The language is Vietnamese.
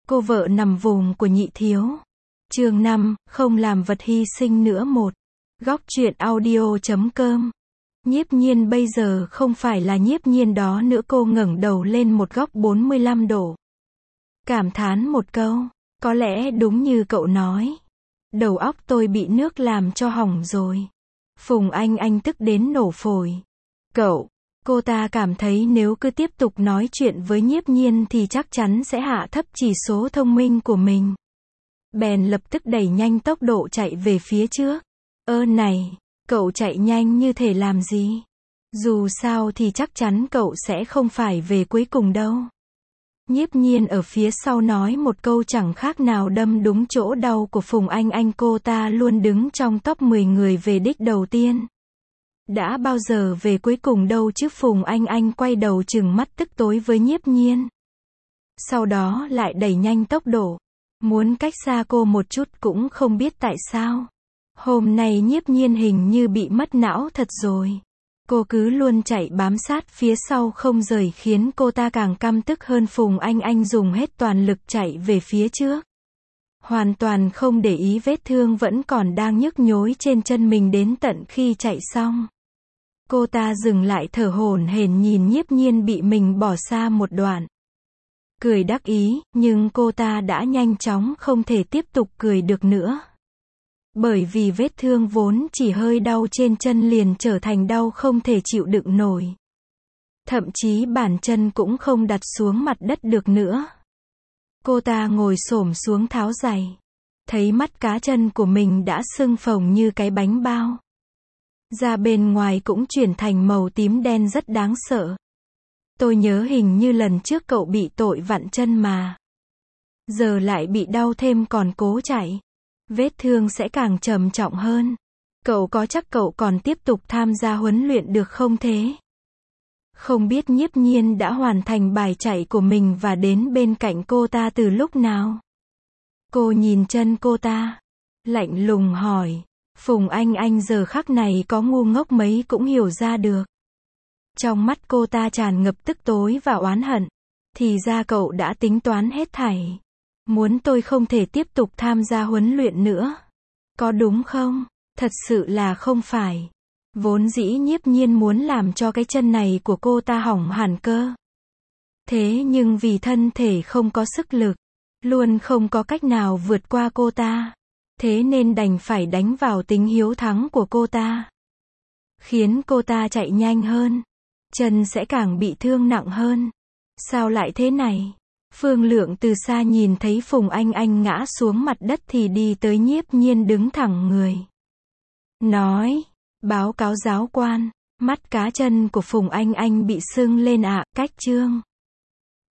Cô vợ nằm vùng của nhị thiếu. Chương 5, không làm vật hy sinh nữa một. Góc truyện audio.com. Nhiếp Nhiên bây giờ không phải là Nhiếp Nhiên đó nữa, cô ngẩng đầu lên một góc 45 độ. Cảm thán một câu, có lẽ đúng như cậu nói. Đầu óc tôi bị nước làm cho hỏng rồi. Phùng Anh tức đến nổ phổi. Cô ta cảm thấy nếu cứ tiếp tục nói chuyện với Nhiếp Nhiên thì chắc chắn sẽ hạ thấp chỉ số thông minh của mình. Bèn lập tức đẩy nhanh tốc độ chạy về phía trước. Này, cậu chạy nhanh như thế làm gì? Dù sao thì chắc chắn cậu sẽ không phải về cuối cùng đâu. Nhiếp Nhiên ở phía sau nói một câu chẳng khác nào đâm đúng chỗ đau của Phùng Anh, cô ta luôn đứng trong top 10 người về đích đầu tiên. Đã bao giờ về cuối cùng đâu chứ. Phùng Anh quay đầu trừng mắt tức tối với Nhiếp Nhiên. Sau đó lại đẩy nhanh tốc độ, muốn cách xa cô một chút, cũng không biết tại sao. Hôm nay Nhiếp Nhiên hình như bị mất não thật rồi. Cô cứ luôn chạy bám sát phía sau không rời, khiến cô ta càng căm tức hơn. Phùng Anh dùng hết toàn lực chạy về phía trước, hoàn toàn không để ý vết thương vẫn còn đang nhức nhối trên chân mình. Đến tận khi chạy xong, cô ta dừng lại thở hổn hển nhìn Nhiếp Nhiên bị mình bỏ xa một đoạn. Cười đắc ý, nhưng cô ta đã nhanh chóng không thể tiếp tục cười được nữa. Bởi vì vết thương vốn chỉ hơi đau trên chân liền trở thành đau không thể chịu đựng nổi. Thậm chí bàn chân cũng không đặt xuống mặt đất được nữa. Cô ta ngồi xổm xuống tháo giày. Thấy mắt cá chân của mình đã sưng phồng như cái bánh bao. Da bên ngoài cũng chuyển thành màu tím đen rất đáng sợ. Tôi nhớ hình như lần trước cậu bị tội vặn chân mà. Giờ lại bị đau thêm còn cố chạy. Vết thương sẽ càng trầm trọng hơn. Cậu có chắc cậu còn tiếp tục tham gia huấn luyện được không thế? Không biết Nhiếp Nhiên đã hoàn thành bài chạy của mình và đến bên cạnh cô ta từ lúc nào. Cô nhìn chân cô ta, lạnh lùng hỏi. Phùng Anh giờ khắc này có ngu ngốc mấy cũng hiểu ra được. Trong mắt cô ta tràn ngập tức tối và oán hận. Thì ra cậu đã tính toán hết thảy. Muốn tôi không thể tiếp tục tham gia huấn luyện nữa. Có đúng không? Thật sự là không phải. Vốn dĩ Nhiếp Nhiên muốn làm cho cái chân này của cô ta hỏng hẳn cơ. Thế nhưng vì thân thể không có sức lực, luôn không có cách nào vượt qua cô ta. Thế nên đành phải đánh vào tính hiếu thắng của cô ta. Khiến cô ta chạy nhanh hơn. Chân sẽ càng bị thương nặng hơn. Sao lại thế này? Phương Lượng từ xa nhìn thấy Phùng Anh ngã xuống mặt đất thì đi tới Nhiếp Nhiên đứng thẳng người. Nói, báo cáo giáo quan, mắt cá chân của Phùng Anh bị sưng lên ạ. Cách chương